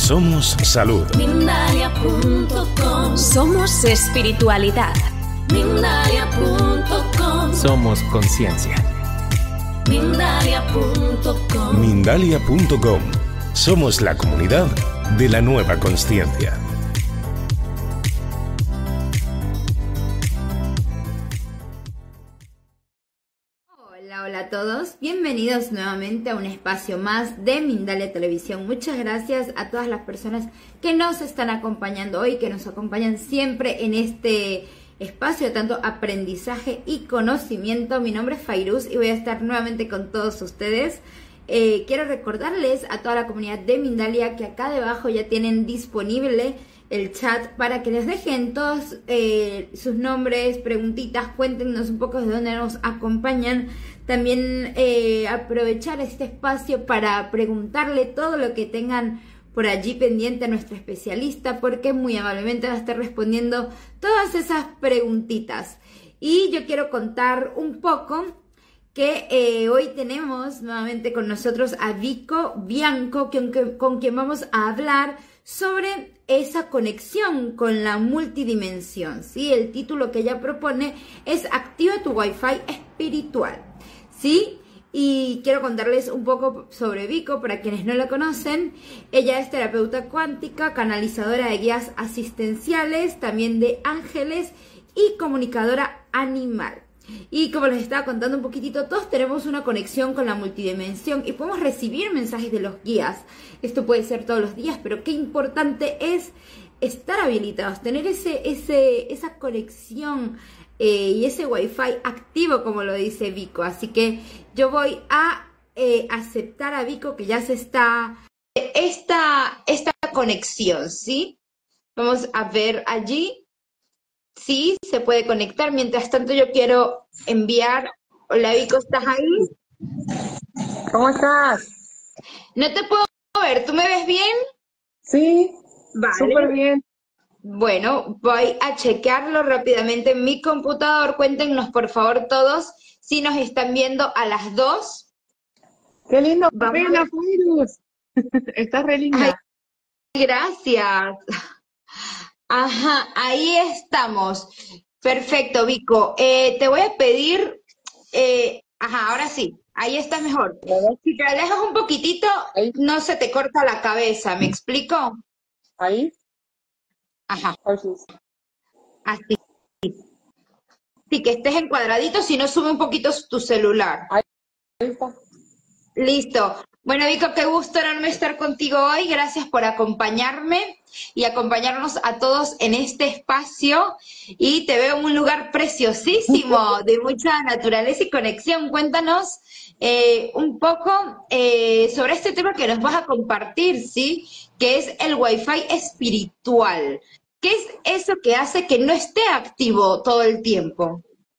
Somos salud. Mindalia.com. Somos espiritualidad. Mindalia.com. Somos conciencia. Mindalia.com. Mindalia.com. Somos la comunidad de la nueva consciencia. Hola a todos, bienvenidos nuevamente a un espacio más de Mindalia Televisión. Muchas gracias a todas las personas que nos están acompañando hoy, que nos acompañan siempre en este espacio de tanto aprendizaje y conocimiento. Mi nombre es Fairuz y voy a estar nuevamente con todos ustedes. Quiero recordarles a toda la comunidad de Mindalia que acá debajo ya tienen disponible el chat para que les dejen todos sus nombres, preguntitas, cuéntenos un poco de dónde nos acompañan. También aprovechar este espacio para preguntarle todo lo que tengan por allí pendiente a nuestra especialista, porque muy amablemente va a estar respondiendo todas esas preguntitas. Y yo quiero contar un poco que hoy tenemos nuevamente con nosotros a Vico Bianco, con quien vamos a hablar sobre esa conexión con la multidimensión, ¿sí? El título que ella propone es Activa tu Wi-Fi espiritual, ¿sí? Y quiero contarles un poco sobre Vico, para quienes no la conocen. Ella es terapeuta cuántica, canalizadora de guías asistenciales, también de ángeles y comunicadora animal. Y como les estaba contando un poquitito, todos tenemos una conexión con la multidimensión y podemos recibir mensajes de los guías. Esto puede ser todos los días, pero qué importante es estar habilitados, tener esa conexión y ese wifi activo, como lo dice Vico. Así que yo voy a aceptar a Vico, que ya se está esta conexión, ¿sí? Vamos a ver allí. Sí, se puede conectar. Mientras tanto, yo quiero enviar. Hola, Vico, ¿estás ahí? ¿Cómo estás? No te puedo ver, ¿tú me ves bien? Sí, Vale. súper bien. Bueno, voy a chequearlo rápidamente en mi computador. Cuéntenos, por favor, todos, si nos están viendo a las 2. Qué lindo Vamos a pelo, ver. Fairuz. Estás re linda. Ay, gracias. Ajá, ahí estamos. Perfecto, Vico. Te voy a pedir, ahora sí, ahí está mejor. Si te alejas un poquitito, Ahí, no se te corta la cabeza, ¿me explico? ahí. Ajá, Ay, sí. así. Sí, que estés encuadradito, si no, sube un poquito tu celular. Ahí está. Listo. Bueno, Vico, qué gusto enorme estar contigo hoy. Gracias por acompañarme y acompañarnos a todos en este espacio. Y te veo en un lugar preciosísimo, de mucha naturaleza y conexión. Cuéntanos un poco sobre este tema que nos vas a compartir, ¿sí? Que es el Wi-Fi espiritual. ¿Qué es eso que hace que no esté activo todo el tiempo?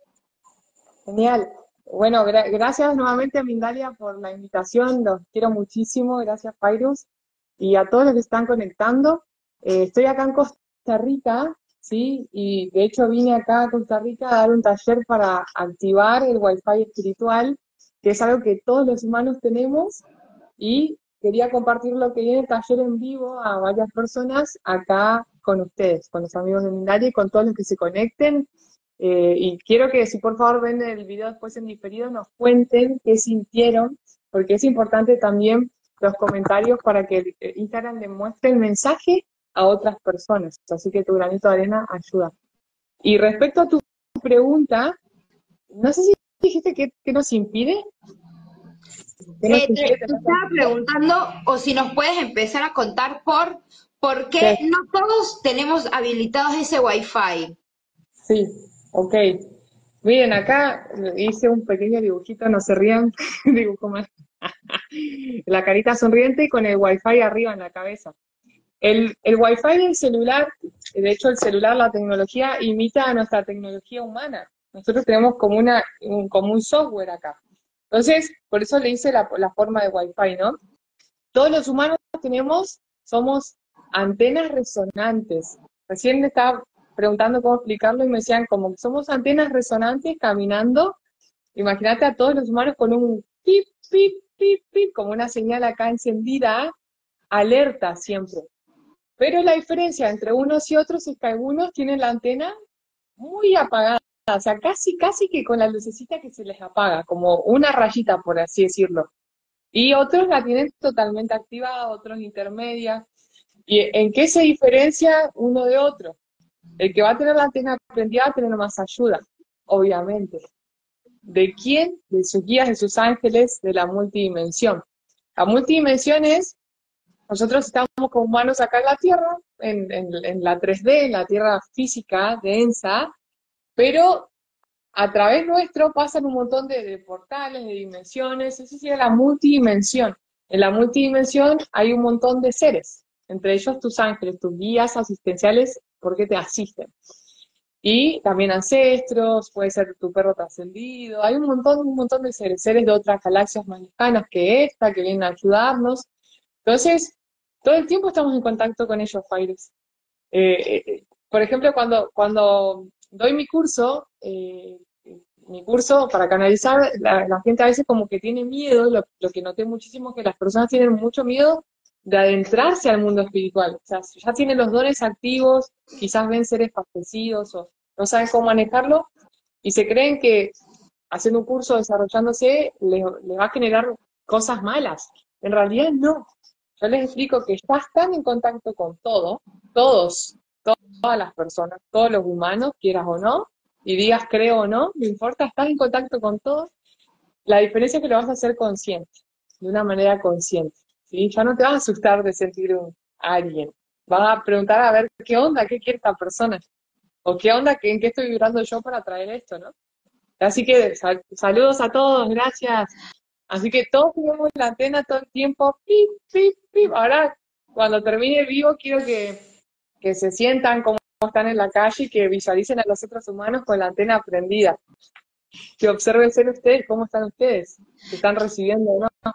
Genial. Bueno, gracias nuevamente a Mindalia por la invitación. Los quiero muchísimo. Gracias, Fairuz. Y a todos los que están conectando. Estoy acá en Costa Rica, ¿sí? Y de hecho vine acá a Costa Rica a dar un taller para activar el Wi-Fi espiritual, que es algo que todos los humanos tenemos. Y quería compartir lo que viene el taller en vivo a varias personas acá con ustedes, con los amigos de Mindalia y con todos los que se conecten. Y quiero que si por favor ven el video después en diferido, nos cuenten qué sintieron, porque es importante también los comentarios para que Instagram le muestre el mensaje a otras personas. Así que tu granito de arena ayuda. Y respecto a tu pregunta, no sé si dijiste que nos impide. Te estaba preguntando, o si nos puedes empezar a contar por qué no todos tenemos habilitados ese Wi-Fi. Sí, ok. Miren, acá hice un pequeño dibujito, no se rían, dibujo más. La carita sonriente y con el Wi-Fi arriba en la cabeza. El Wi-Fi del celular, de hecho el celular, la tecnología, imita a nuestra tecnología humana. Nosotros tenemos como un software acá. Entonces, por eso le hice la forma de Wi-Fi, ¿no? Todos los humanos somos antenas resonantes. Recién me estaba preguntando cómo explicarlo y me decían como que somos antenas resonantes caminando. Imagínate a todos los humanos con un pip, pip, pip, pip, como una señal acá encendida, alerta siempre. Pero la diferencia entre unos y otros es que algunos tienen la antena muy apagada, o sea, casi que con la lucecita que se les apaga, como una rayita, por así decirlo. Y otros la tienen totalmente activada, otros intermedia. ¿Y en qué se diferencia uno de otro? El que va a tener la antena prendida va a tener más ayuda, obviamente. ¿De quién? De sus guías, de sus ángeles, de la multidimensión. La multidimensión es, nosotros estamos como humanos acá en la Tierra, en la 3D, en la Tierra física, densa, pero a través nuestro pasan un montón de portales, de dimensiones, eso sí es la multidimensión. En la multidimensión hay un montón de seres, entre ellos tus ángeles, tus guías asistenciales, porque te asisten. Y también ancestros, puede ser tu perro trascendido, hay un montón de seres, seres de otras galaxias más lejanas que esta, que vienen a ayudarnos. Entonces, todo el tiempo estamos en contacto con ellos, Faires. Por ejemplo, cuando doy mi curso para canalizar, la gente a veces como que tiene miedo, lo que noté muchísimo es que las personas tienen mucho miedo de adentrarse al mundo espiritual. O sea, si ya tienen los dones activos, quizás ven seres fallecidos o no saben cómo manejarlo, y se creen que haciendo un curso, desarrollándose, les va a generar cosas malas. En realidad no. Yo les explico que estás tan en contacto con todo, todas las personas, todos los humanos, quieras o no, y digas creo o no, no importa, estás en contacto con todos. La diferencia es que lo vas a hacer consciente, de una manera consciente, ¿sí? Ya no te vas a asustar de sentir a alguien. Vas a preguntar a ver qué onda, qué quiere esta persona, o qué onda, en qué estoy vibrando yo para traer esto, ¿no? Así que saludos a todos, gracias. Así que todos tenemos la antena todo el tiempo, pip, pip, pip. Ahora, cuando termine el vivo, quiero que se sientan como están en la calle y que visualicen a los otros humanos con la antena prendida. Que observen ser ustedes, cómo están ustedes, que están recibiendo o no.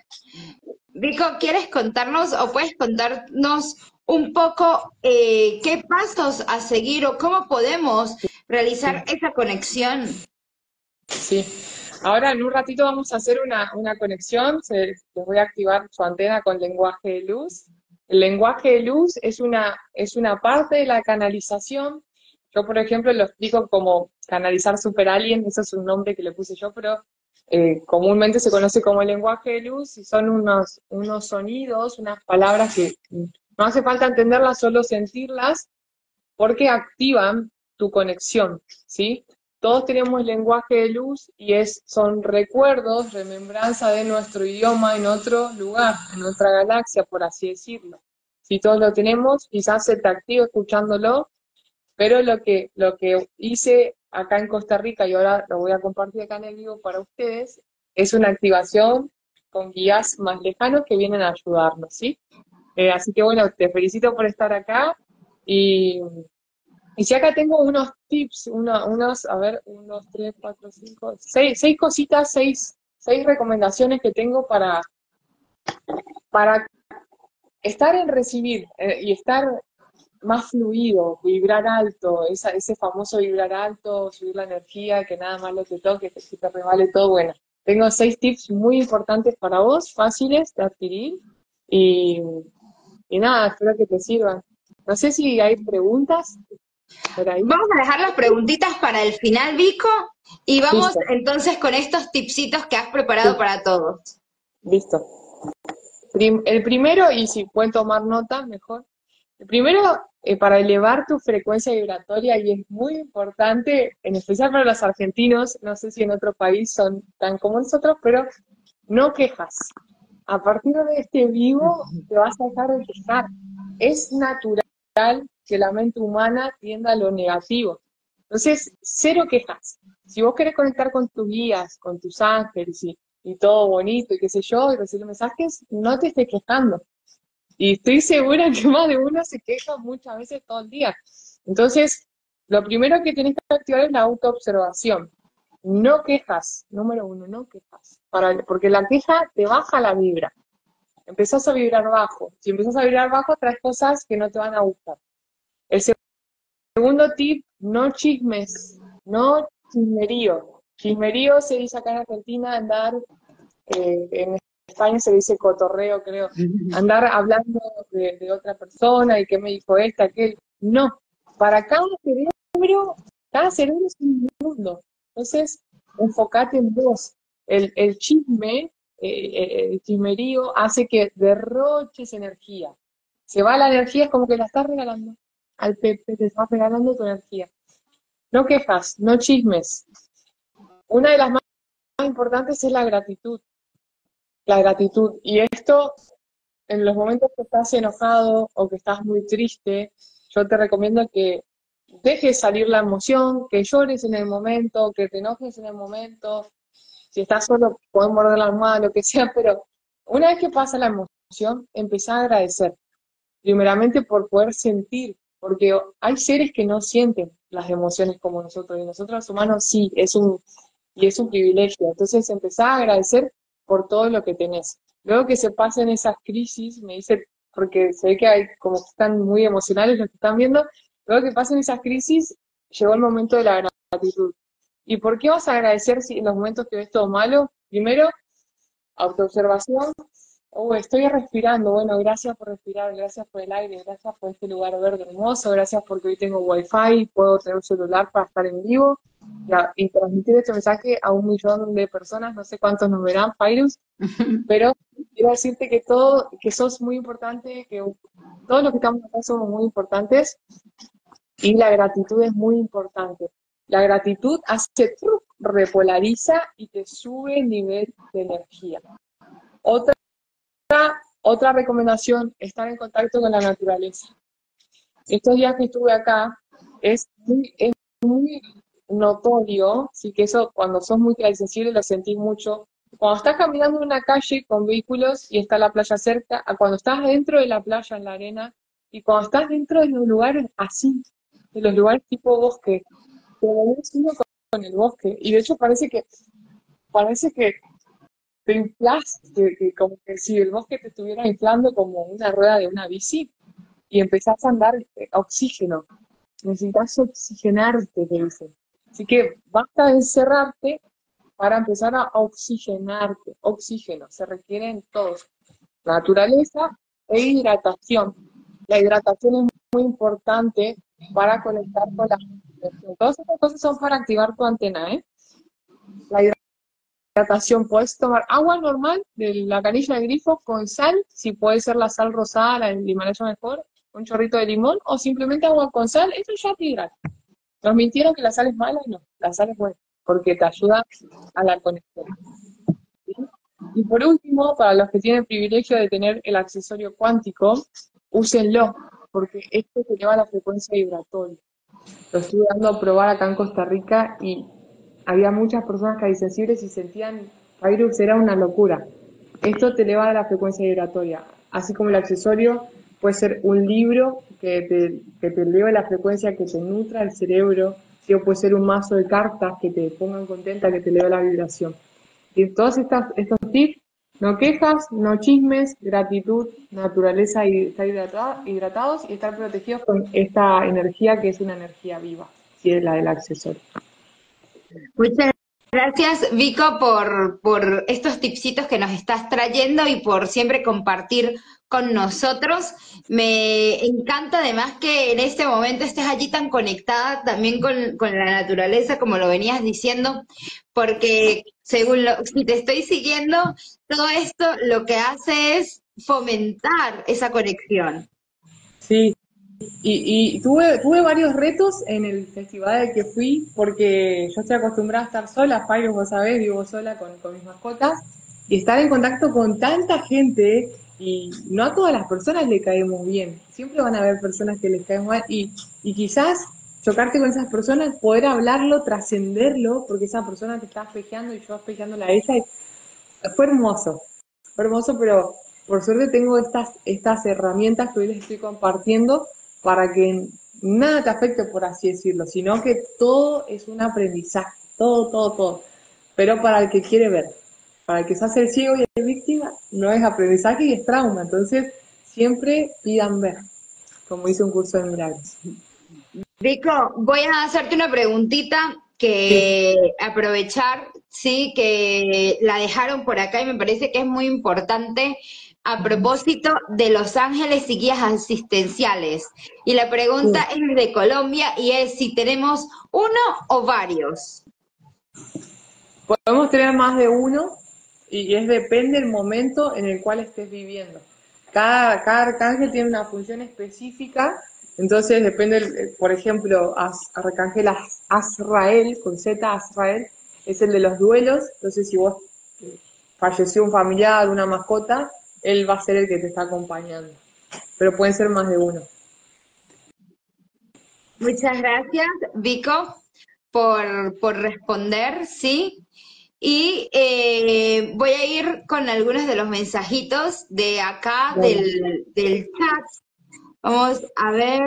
Vico, ¿quieres contarnos o puedes contarnos un poco qué pasos a seguir o cómo podemos realizar esa conexión? Sí. Ahora en un ratito vamos a hacer una conexión, les voy a activar su antena con lenguaje de luz. El lenguaje de luz es una parte de la canalización. Yo, por ejemplo, lo explico como canalizar super alien, eso es un nombre que le puse yo, pero comúnmente se conoce como el lenguaje de luz y son unos sonidos, unas palabras que no hace falta entenderlas, solo sentirlas, porque activan tu conexión, ¿sí? Todos tenemos lenguaje de luz y son recuerdos, remembranza de nuestro idioma en otro lugar, en otra galaxia, por así decirlo. Si todos lo tenemos, quizás se te active escuchándolo, pero lo que hice acá en Costa Rica, y ahora lo voy a compartir acá en el vivo para ustedes, es una activación con guías más lejanos que vienen a ayudarnos, ¿sí? Así que bueno, te felicito por estar acá y si acá tengo unos tips, a ver, 1, 2, 3, 4, 5, 6 cositas, 6 recomendaciones que tengo para estar en recibir y estar más fluido, vibrar alto, ese famoso vibrar alto, subir la energía, que nada más lo te toque, que te revale todo. Bueno, tengo 6 tips muy importantes para vos, fáciles de adquirir y nada, espero que te sirvan. No sé si hay preguntas por ahí. Vamos a dejar las preguntitas para el final, Vico, y vamos Listo. entonces con estos tipsitos que has preparado Sí. para todos. Listo. El primero, y si pueden tomar nota, mejor. El primero, para elevar tu frecuencia vibratoria, y es muy importante, en especial para los argentinos, no sé si en otro país son tan como nosotros, pero no quejas. A partir de este vivo te vas a dejar de quejar. Es natural que la mente humana tienda a lo negativo. Entonces, cero quejas. Si vos querés conectar con tus guías, con tus ángeles y todo bonito y qué sé yo, y recibir mensajes, no te estés quejando. Y estoy segura que más de uno se queja muchas veces todo el día. Entonces, lo primero que tienes que activar es la autoobservación. No quejas, número 1, no quejas. Porque la queja te baja la vibra. Empezás a vibrar bajo. Si empezás a vibrar bajo, traes cosas que no te van a gustar. El segundo tip, no chismes, no chismerío. Chismerío se dice acá en Argentina, andar en España se dice cotorreo, creo, andar hablando de otra persona y qué me dijo esta, aquel. No, para cada cerebro es un mundo. Entonces, enfócate en vos. El chisme, el chismerío hace que derroches energía. Se va la energía, es como que la estás regalando. Al Pepe te estás regalando tu energía. No quejas, no chismes. Una de las más importantes es la gratitud. La gratitud. Y esto, en los momentos que estás enojado o que estás muy triste, yo te recomiendo que dejes salir la emoción, que llores en el momento, que te enojes en el momento. Si estás solo, podés morder la almohada, lo que sea, pero una vez que pasa la emoción, empezá a agradecer. Primeramente por poder sentir, porque hay seres que no sienten las emociones como nosotros, y nosotros los humanos sí, es un privilegio. Entonces empezá a agradecer por todo lo que tenés. Luego que se pasen esas crisis, me dice, porque se ve que hay como que están muy emocionales los que están viendo, luego que pasen esas crisis, llegó el momento de la gratitud. ¿Y por qué vas a agradecer si en los momentos que ves todo malo? Primero, autoobservación. Estoy respirando, bueno, gracias por respirar, gracias por el aire, gracias por este lugar verde hermoso, gracias porque hoy tengo wifi y puedo tener un celular para estar en vivo y transmitir este mensaje a 1 millón de personas, no sé cuántos nos verán, Pairus, pero quiero decirte que sos muy importante, que todos los que estamos acá somos muy importantes y la gratitud es muy importante. La gratitud repolariza y te sube el nivel de energía. Otra recomendación, estar en contacto con la naturaleza. Estos días que estuve acá, es muy notorio, sí que eso cuando sos muy sensible lo sentís mucho. Cuando estás caminando en una calle con vehículos y está la playa cerca, a cuando estás dentro de la playa en la arena, y cuando estás dentro de los lugares así, de los lugares tipo bosque, te volvés uno con el bosque, y de hecho parece que te inflas, como que si el bosque te estuviera inflando como una rueda de una bici, y empezás a andar oxígeno. Necesitas oxigenarte, te dicen. Así que basta de encerrarte para empezar a oxigenarte. Oxígeno, se requieren todos. Naturaleza e hidratación. La hidratación es muy importante para conectar con la respiración. Todas estas cosas son para activar tu antena, ¿eh? La hidratación, puedes tomar agua normal de la canilla de grifo con sal, si puede ser la sal rosada, la del Himalaya mejor, un chorrito de limón, o simplemente agua con sal, eso ya te hidrata. Nos mintieron que la sal es mala, no, la sal es buena, porque te ayuda a la conexión. ¿Sí? Y por último, para los que tienen el privilegio de tener el accesorio cuántico, úsenlo, porque esto te eleva la frecuencia vibratoria. Lo estuve dando a probar acá en Costa Rica y había muchas personas sensibles y sentían Pairus, era una locura. Esto te eleva la frecuencia vibratoria, así como el accesorio puede ser un libro que te eleve la frecuencia, que te nutra el cerebro, ¿sí? O puede ser un mazo de cartas que te pongan contenta, que te eleve la vibración. Y todos estos tips, no quejas, no chismes, gratitud, naturaleza y estar hidratados y estar protegidos con esta energía que es una energía viva, ¿sí? Es la del accesorio. Muchas gracias, Vico, por estos tipsitos que nos estás trayendo y por siempre compartir con nosotros. Me encanta además que en este momento estés allí tan conectada también con la naturaleza, como lo venías diciendo, porque si te estoy siguiendo, todo esto lo que hace es fomentar esa conexión. Sí. Y tuve varios retos en el festival al que fui, porque yo estoy acostumbrada a estar sola, Pairo, vos sabés, vivo sola con mis mascotas, y estar en contacto con tanta gente, y no a todas las personas le caemos bien, siempre van a haber personas que les caen mal, y quizás chocarte con esas personas, poder hablarlo, trascenderlo, porque esa persona te está espejeando y yo espejeándola a ella, fue hermoso, pero por suerte tengo estas herramientas que hoy les estoy compartiendo, para que nada te afecte, por así decirlo, sino que todo es un aprendizaje, todo. Pero para el que quiere ver, para el que se hace el ciego y es víctima, no es aprendizaje y es trauma. Entonces, siempre pidan ver, como dice un curso de milagros. Vico, voy a hacerte una preguntita que aprovechar, sí, que la dejaron por acá y me parece que es muy importante a propósito de los ángeles y guías asistenciales. Y la pregunta Sí. es de Colombia y es si tenemos uno o varios. Podemos tener más de uno y es depende del momento en el cual estés viviendo. Cada arcángel tiene una función específica, entonces depende, por ejemplo, arcángel Azrael, con Z, Azrael, es el de los duelos, entonces si vos falleció un familiar, una mascota, él va a ser el que te está acompañando, pero pueden ser más de uno. Muchas gracias, Vico, por responder, ¿sí? Y voy a ir con algunos de los mensajitos de acá Bueno, del chat. Vamos a ver.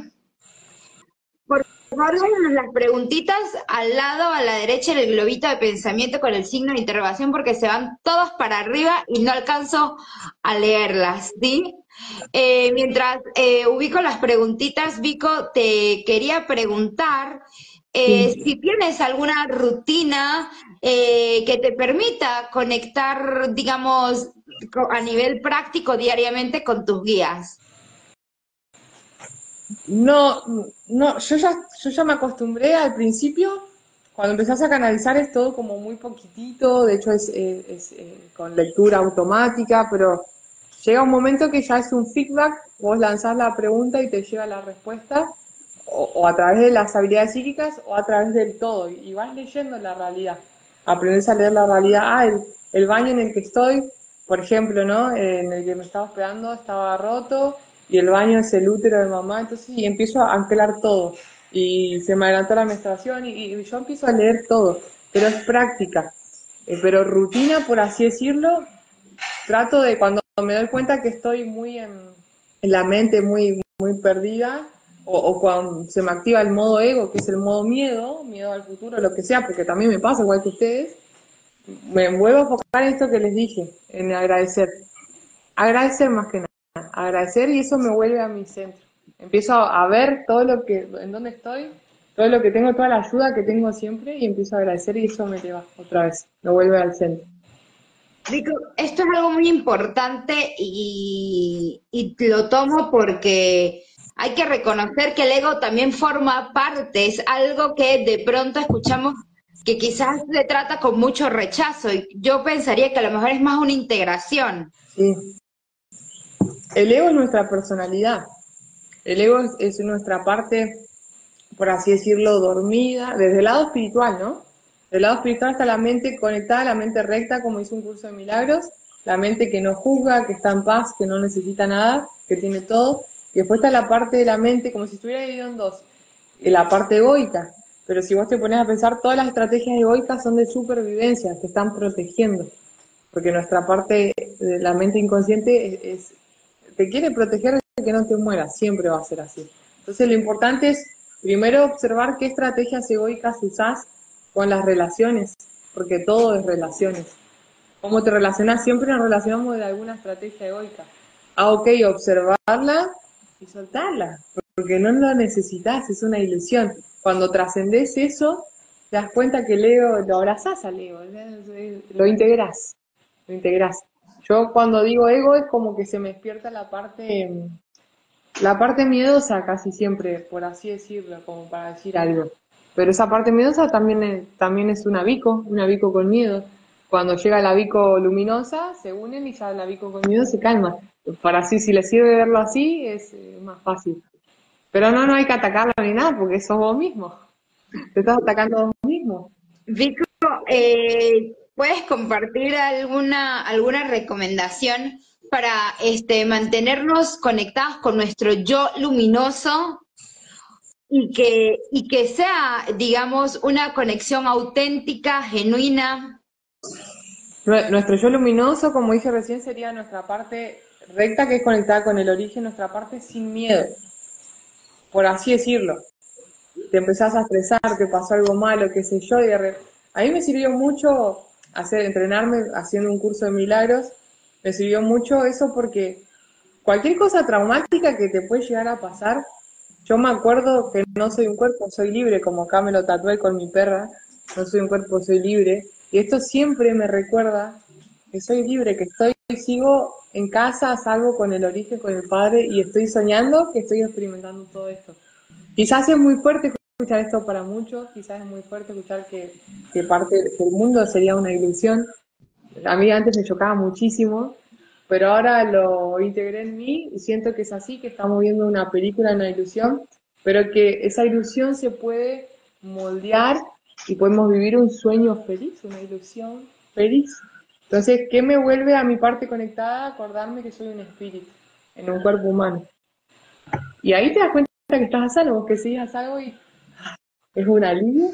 Por favor, háganos las preguntitas al lado, a la derecha, en el globito de pensamiento con el signo de interrogación, porque se van todos para arriba y no alcanzo a leerlas, ¿sí? Mientras ubico las preguntitas, Vico, te quería preguntar sí. si tienes alguna rutina que te permita conectar, digamos, a nivel práctico diariamente con tus guías. No, no, yo ya me acostumbré al principio, cuando empezás a canalizar es todo como muy poquitito, de hecho es con lectura automática, pero llega un momento que ya es un feedback, vos lanzás la pregunta y te llega la respuesta, o a través de las habilidades psíquicas o a través del todo, y vas leyendo la realidad, aprendes a leer la realidad, el baño en el que estoy, por ejemplo, ¿no? En el que me estaba hospedando estaba roto y el baño es el útero de mamá, entonces y empiezo a anclar todo y se me adelantó la menstruación y yo empiezo a leer todo, pero es práctica. Pero rutina, por así decirlo, trato de cuando me doy cuenta que estoy muy en la mente, muy perdida, o cuando se me activa el modo ego, que es el modo miedo al futuro, lo que sea, porque también me pasa igual que ustedes, me vuelvo a enfocar en esto que les dije, en agradecer. Agradecer más que nada, agradecer y eso me vuelve a mi centro. Empiezo a ver todo lo que, en dónde estoy, todo lo que tengo, toda la ayuda que tengo siempre y empiezo a agradecer y eso me lleva otra vez, me vuelve al centro. Rico, esto es algo muy importante y lo tomo porque hay que reconocer que el ego también forma parte, es algo que de pronto escuchamos que quizás se trata con mucho rechazo y yo pensaría que a lo mejor es más una integración. Sí. El ego es nuestra personalidad, el ego es nuestra parte, por así decirlo, dormida, desde el lado espiritual, ¿no? Del lado espiritual está la mente conectada, la mente recta, como hizo un curso de milagros, la mente que no juzga, que está en paz, que no necesita nada, que tiene todo, y después está la parte de la mente como si estuviera dividido en dos, la parte egoica, pero si vos te pones a pensar, todas las estrategias egoicas son de supervivencia, te están protegiendo, porque nuestra parte de la mente inconsciente te quiere proteger de que no te mueras, siempre va a ser así. Entonces lo importante es primero observar qué estrategias egoicas usás con las relaciones, porque todo es relaciones. ¿Cómo te relacionas? Siempre nos relacionamos de alguna estrategia egoica. Ok, observarla y soltarla, porque no lo necesitas, es una ilusión. Cuando trascendés eso, te das cuenta que el ego, lo abrazás al ego, lo integrás, lo integrás. Yo cuando digo ego es como que se me despierta la parte miedosa casi siempre, por así decirlo, como para decir algo. Pero esa parte miedosa también es una bico con miedo. Cuando llega la bico luminosa, se unen y ya la bico con miedo se calma. Para así, si les sirve verlo así, es más fácil. Pero no hay que atacarlo ni nada, porque sos vos mismo. Te estás atacando vos mismo. Vico, ¿puedes compartir alguna recomendación para mantenernos conectados con nuestro yo luminoso y que sea, digamos, una conexión auténtica, genuina? Nuestro yo luminoso, como dije recién, sería nuestra parte recta que es conectada con el origen, nuestra parte sin miedo, por así decirlo. Te empezás a estresar, te pasó algo malo, qué sé yo, a mí me sirvió mucho entrenarme haciendo un curso de milagros, me sirvió mucho eso porque cualquier cosa traumática que te puede llegar a pasar, yo me acuerdo que no soy un cuerpo, soy libre, como acá me lo tatué con mi perra, no soy un cuerpo, soy libre, Y esto siempre me recuerda que soy libre, que sigo en casa, salgo con el origen, con el Padre, y estoy soñando que estoy experimentando todo esto. Quizás es muy fuerte escuchar esto para muchos, quizás es muy fuerte escuchar que el mundo sería una ilusión. A mí antes me chocaba muchísimo, pero ahora lo integré en mí y siento que es así, que estamos viendo una película, una ilusión, pero que esa ilusión se puede moldear y podemos vivir un sueño feliz, una ilusión feliz. Entonces, ¿qué me vuelve a mi parte conectada? Acordarme que soy un espíritu en un cuerpo humano. Y ahí te das cuenta que estás a salvo, que sigues a salvo y es un alivio.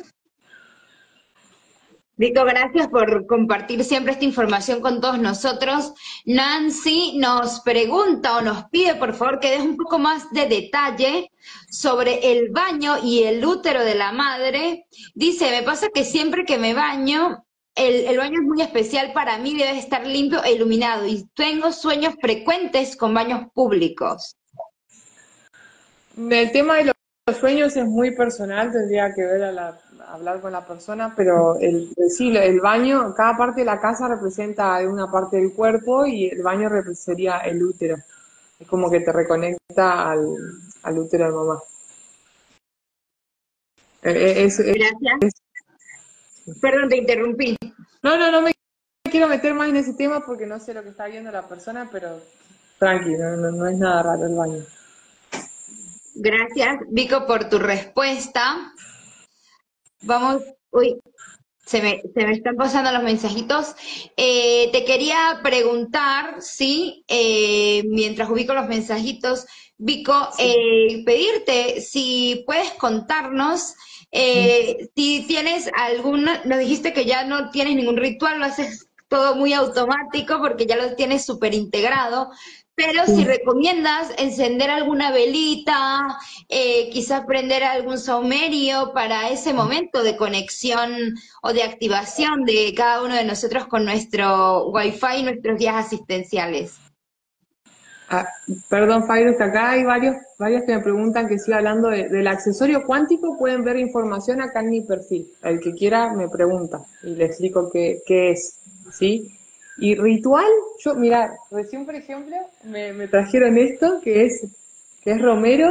Vico, gracias por compartir siempre esta información con todos nosotros. Nancy nos pregunta o nos pide, por favor, que des un poco más de detalle sobre el baño y el útero de la madre. Dice, me pasa que siempre que me baño, el baño es muy especial para mí, debe estar limpio e iluminado y tengo sueños frecuentes con baños públicos. El tema de los sueños es muy personal, tendría que ver hablar con la persona, pero sí, el baño, cada parte de la casa representa una parte del cuerpo y el baño sería el útero. Es como que te reconecta al útero de mamá. Gracias. Perdón, te interrumpí. No me quiero meter más en ese tema porque no sé lo que está viendo la persona, pero tranquilo, no es nada raro el baño. Gracias, Vico, por tu respuesta. Vamos, uy, se me están pasando los mensajitos. Te quería preguntar, sí, mientras ubico los mensajitos, Vico, sí. Pedirte si puedes contarnos si tienes nos dijiste que ya no tienes ningún ritual, lo haces todo muy automático porque ya lo tienes súper integrado. Pero si recomiendas encender alguna velita, quizás prender algún saumerio para ese momento de conexión o de activación de cada uno de nosotros con nuestro Wi-Fi y nuestros guías asistenciales. Perdón, Fairuz, acá hay varios que me preguntan que siga hablando del accesorio cuántico. Pueden ver información acá en mi perfil. El que quiera me pregunta y le explico qué es, ¿sí? Y ritual, mira, recién por ejemplo me trajeron esto que es romero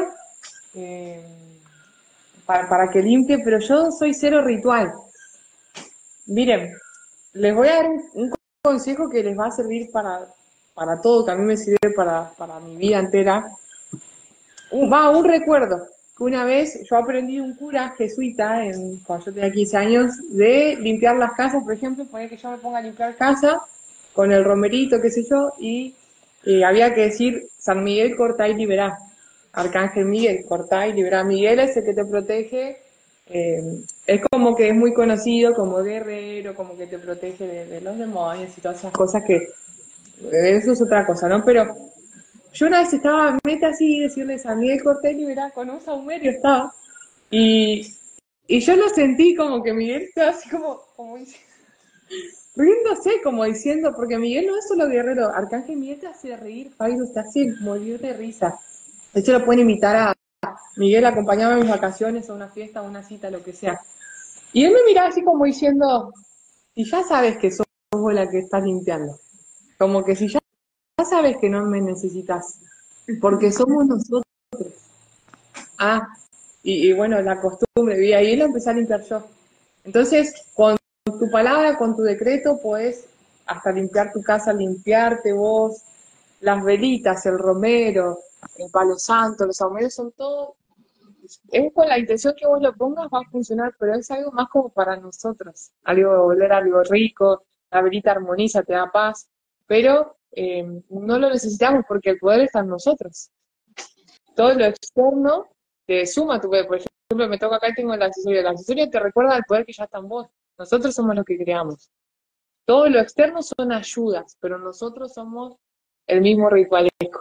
para que limpie, pero yo soy cero ritual. Miren, les voy a dar un consejo que les va a servir para todo, que a mí me sirve para mi vida entera. Un recuerdo, que una vez yo aprendí un cura jesuita, cuando yo tenía 15 años, de limpiar las casas, por ejemplo, poner que yo me ponga a limpiar casa con el romerito, qué sé yo, y había que decir, San Miguel, cortá y liberá. Arcángel Miguel, cortá y liberá. Miguel es el que te protege, es como que es muy conocido como guerrero, como que te protege de los demonios y todas esas cosas que, eso es otra cosa, ¿no? Pero yo una vez estaba, meta así, decirle San Miguel, cortá y liberá, con un saumerio estaba, y yo lo sentí como que Miguel estaba así como riéndose, como diciendo, porque Miguel no es solo guerrero, Arcángel Miguel te hace reír, Fairuz, te hace morir de risa. De hecho lo pueden imitar a Miguel, acompañaba a mis vacaciones, a una fiesta, a una cita, lo que sea. Y él me miraba así como diciendo, si ya sabes que sos vos la que estás limpiando, como que si ya sabes que no me necesitas, porque somos nosotros. Y bueno, la costumbre, y ahí lo empecé a limpiar yo. Entonces, con tu palabra, con tu decreto, podés hasta limpiar tu casa, limpiarte vos, las velitas, el romero, el palo santo, los saumerios son todo, es con la intención que vos lo pongas, va a funcionar, pero es algo más como para nosotros, oler algo rico, la velita armoniza, te da paz, pero no lo necesitamos porque el poder está en nosotros. Todo lo externo te suma tu poder. Por ejemplo, me toca acá y tengo el accesorio te recuerda al poder que ya está en vos. Nosotros somos los que creamos. Todo lo externo son ayudas, pero nosotros somos el mismo ritualesco.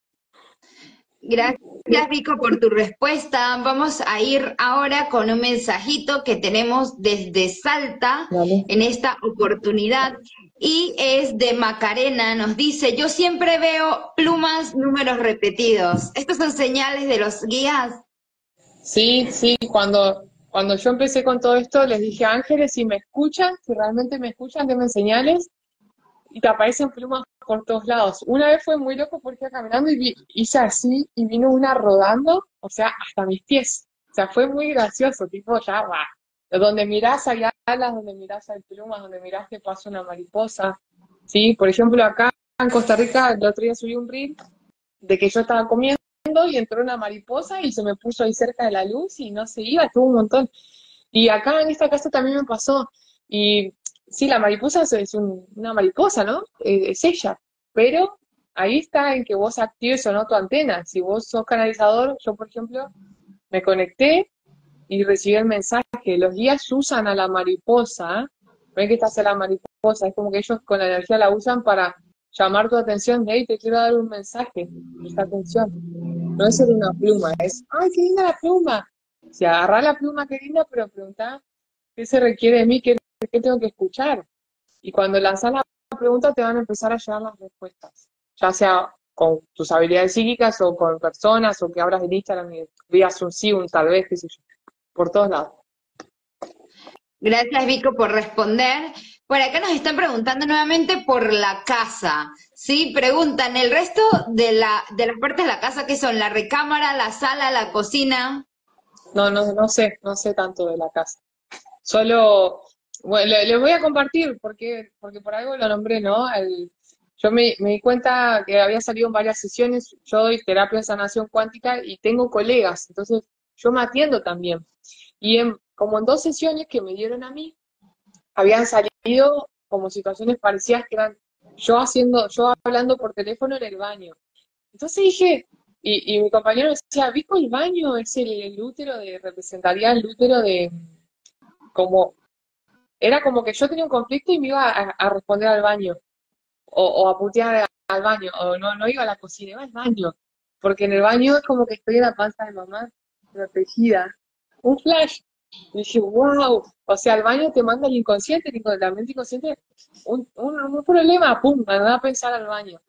Gracias, Vico, por tu respuesta. Vamos a ir ahora con un mensajito que tenemos desde Salta en esta oportunidad y es de Macarena. Nos dice, yo siempre veo plumas, números repetidos. ¿Estos son señales de los guías? Sí, cuando cuando yo empecé con todo esto, les dije, ángeles, si me escuchan, si realmente me escuchan, denme señales, y te aparecen plumas por todos lados. Una vez fue muy loco porque iba caminando y hice así, y vino una rodando, o sea, hasta mis pies. O sea, fue muy gracioso, tipo, ya va. Donde mirás hay alas, donde mirás hay plumas, donde mirás te pasa una mariposa. ¿Sí? Por ejemplo, acá en Costa Rica, el otro día subí un reel de que yo estaba comiendo y entró una mariposa y se me puso ahí cerca de la luz y no se iba, estuvo un montón. Y acá en esta casa también me pasó. Y sí, la mariposa es una mariposa, ¿no? Es ella. Pero ahí está en que vos actives o no tu antena. Si vos sos canalizador, yo por ejemplo me conecté y recibí el mensaje. Los guías usan a la mariposa. Ven que estás en la mariposa. Es como que ellos con la energía la usan para llamar tu atención. De ahí te quiero dar un mensaje. Presta atención. No es solo una pluma, es, ¡ay, qué linda la pluma! O sea, agarrá la pluma, qué linda, pero preguntá qué se requiere de mí, qué tengo que escuchar. Y cuando lanzás la pregunta te van a empezar a llegar las respuestas. Ya sea con tus habilidades psíquicas o con personas o que abras el Instagram y veas un sí, un tal vez, qué sé yo. Por todos lados. Gracias, Vico, por responder. Por acá nos están preguntando nuevamente por la casa, ¿sí? Preguntan, ¿el resto de las partes de la casa qué son? ¿La recámara, la sala, la cocina? No sé tanto de la casa. Solo, bueno, les voy a compartir porque por algo lo nombré, ¿no? Yo me di cuenta que había salido en varias sesiones, yo doy terapia de sanación cuántica y tengo colegas, entonces yo me atiendo también. Y como en 2 sesiones que me dieron a mí, habían salido como situaciones parecidas que eran yo hablando por teléfono en el baño. Entonces dije, y mi compañero decía, ¿Vico el baño? Es el útero representaría el útero de, como, era como que yo tenía un conflicto y me iba a responder al baño, o a putear al baño, o no iba a la cocina, iba al baño, porque en el baño es como que estoy en la panza de mamá, protegida. Un flash. Y dije, wow, o sea, el baño te manda el inconsciente, la mente inconsciente, un problema, pum, me va a pensar al baño.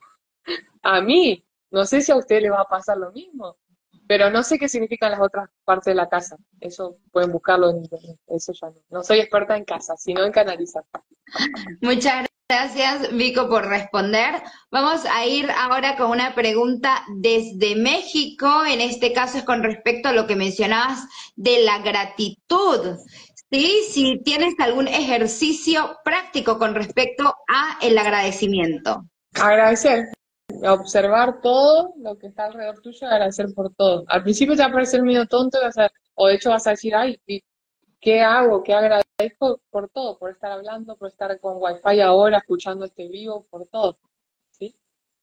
A mí, no sé si a usted le va a pasar lo mismo, pero no sé qué significan las otras partes de la casa. Eso pueden buscarlo en internet, eso ya no. No soy experta en casa, sino en canalizar. Muchas gracias, Vico, por responder. Vamos a ir ahora con una pregunta desde México. En este caso es con respecto a lo que mencionabas de la gratitud. ¿Sí? Si tienes algún ejercicio práctico con respecto a el agradecimiento. Agradecer, observar todo lo que está alrededor tuyo y agradecer por todo. Al principio te va a parecer medio tonto, o de hecho vas a decir, ay, ¿qué hago? ¿Qué agradezco? Por todo, por estar hablando, por estar con Wi-Fi ahora, escuchando este vivo, por todo. ¿Sí?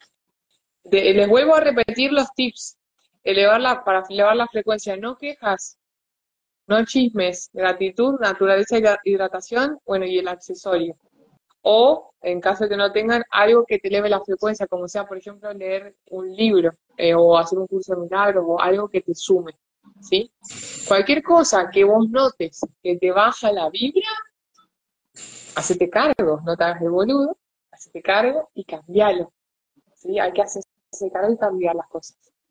Les vuelvo a repetir los tips. Para elevar la frecuencia, no quejas, no chismes, gratitud, naturaleza y hidratación, bueno, y el accesorio. O, en caso de que no tengan, algo que te eleve la frecuencia, como sea, por ejemplo, leer un libro, o hacer un curso de milagros, o algo que te sume, ¿sí? Cualquier cosa que vos notes que te baja la vibra, hacete cargo, no te hagas el boludo, hacete cargo y cambialo, ¿sí? Hay que hacerse cargo y cambiar las cosas.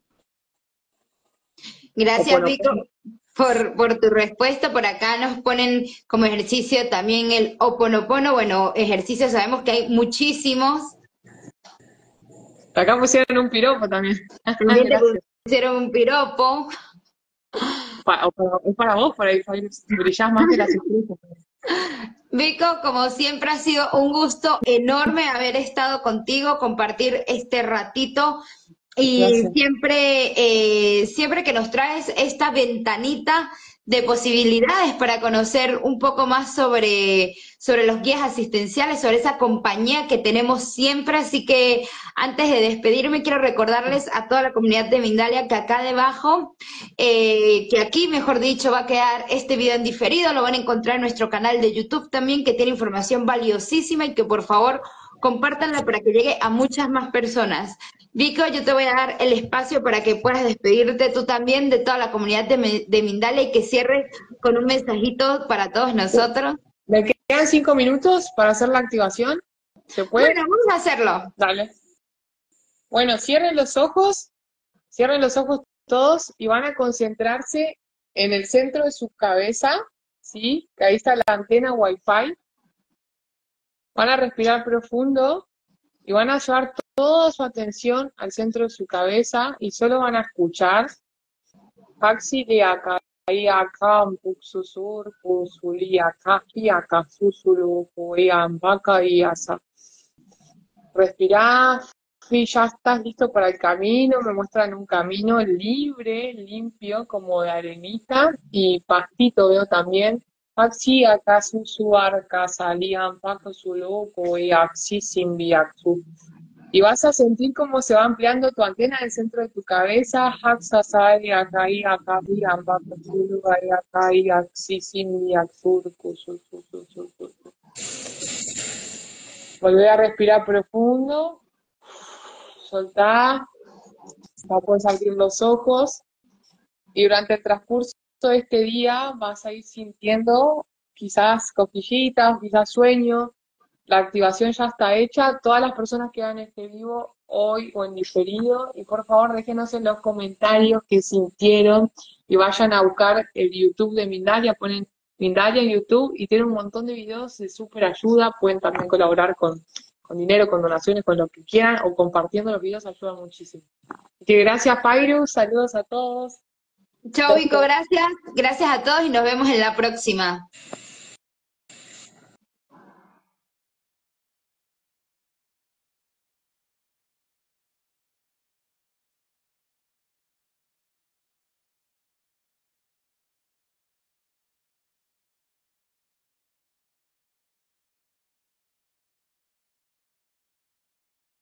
Gracias, Vico, por tu respuesta. Por acá nos ponen como ejercicio también el Ho'oponopono. Bueno, ejercicios sabemos que hay muchísimos. Acá pusieron un piropo también. También te pusieron un piropo. Es para vos, por ahí brillás más que las estrellas. Vico, como siempre ha sido un gusto enorme haber estado contigo, compartir este ratito. Y siempre que nos traes esta ventanita de posibilidades para conocer un poco más sobre los guías asistenciales, sobre esa compañía que tenemos siempre. Así que antes de despedirme, quiero recordarles a toda la comunidad de Mindalia que acá debajo, que aquí, mejor dicho, va a quedar este video en diferido. Lo van a encontrar en nuestro canal de YouTube también, que tiene información valiosísima y que por favor compártanla para que llegue a muchas más personas. Vico, yo te voy a dar el espacio para que puedas despedirte tú también de toda la comunidad de Mindalia y que cierres con un mensajito para todos nosotros. Me quedan 5 minutos para hacer la activación. ¿Se puede? Bueno, vamos a hacerlo. Dale. Bueno, cierren los ojos todos y van a concentrarse en el centro de su cabeza, ¿sí? Que ahí está la antena Wi-Fi. Van a respirar profundo y van a llevar toda su atención al centro de su cabeza y solo van a escuchar Paxi de acá y acá, Puxusur, Pusuli, acá y acá, Susuru, Vaca y Asa. Respirá, y ya estás listo para el camino. Me muestran un camino libre, limpio, como de arenita y pastito veo también. Axi, acá, Susuar, Salían, Paco, Suluco y Axi, Simbiaxu. Y vas a sentir cómo se va ampliando tu antena en el centro de tu cabeza. Haxa, Sali, acá, y acá, y Paco, Suluco, y acá, y Axi, Simbiaxu, Volver a respirar profundo. Soltá, vas a poder abrir los ojos y durante el transcurso de este día vas a ir sintiendo quizás cosquillitas, quizás sueño. La activación ya está hecha. Todas las personas que hagan este vivo hoy o en diferido, y por favor déjenos en los comentarios qué sintieron y vayan a buscar el YouTube de Mindalia, ponen Mindalia en YouTube y tienen un montón de videos de súper ayuda. Pueden también colaborar con dinero, con donaciones, con lo que quieran, o compartiendo los videos ayuda muchísimo. Así que gracias, Pairus, saludos a todos. Chao, Vico, gracias. Gracias a todos y nos vemos en la próxima.